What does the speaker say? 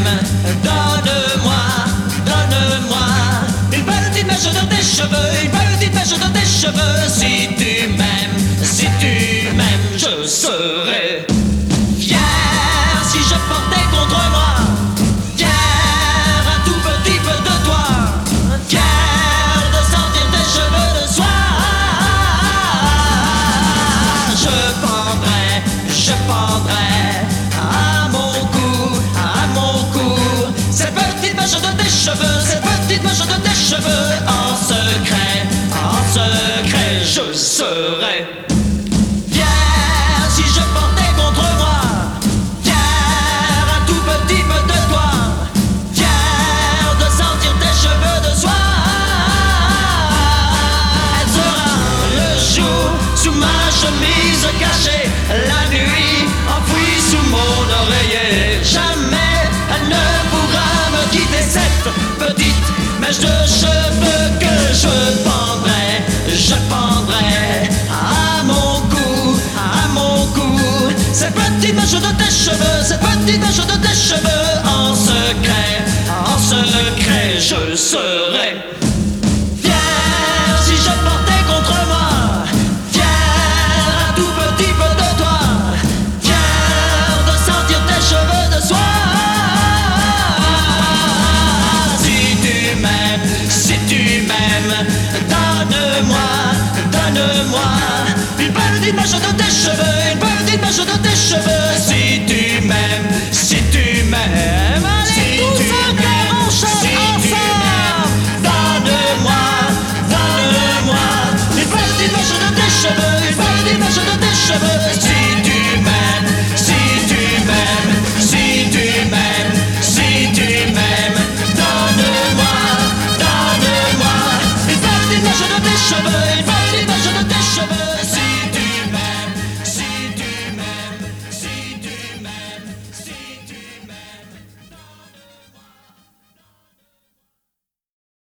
m'aimes, donne-moi une petite mèche de tes cheveux, une petite mèche de tes cheveux. Si tu m'aimes, je serai fier si je portais contre moi, fier un tout petit peu de toi, fier de sentir tes cheveux de soie. Je pendrai à mon cou cette petite mèche de tes cheveux, cette petite mèche de tes cheveux. En secret, je serai fier si je portais contre moi, fier un tout petit peu de toi, fier de sentir tes cheveux de soie. Elle sera le jour sous ma chemise cachée, la nuit enfouie sous mon oreiller. Jamais elle ne pourra me quitter, cette petite mèche de cheveux que je pendrai à mon cou cette petite mèche de tes cheveux, cette petite mèche de tes cheveux. En secret, je serai fier si je portais contre moi, fier un tout petit peu de toi, fier de sentir tes cheveux de soie. Si tu m'aimes, donne-moi une petite mèche de tes cheveux, une petite mèche de tes cheveux. Si tu m'aimes, allez tous encore on chante ensemble. Donne-moi une petite mèche de tes cheveux, une petite mèche de tes cheveux. Si tu m'aimes, donne-moi une petite mèche de tes cheveux, une petite mèche de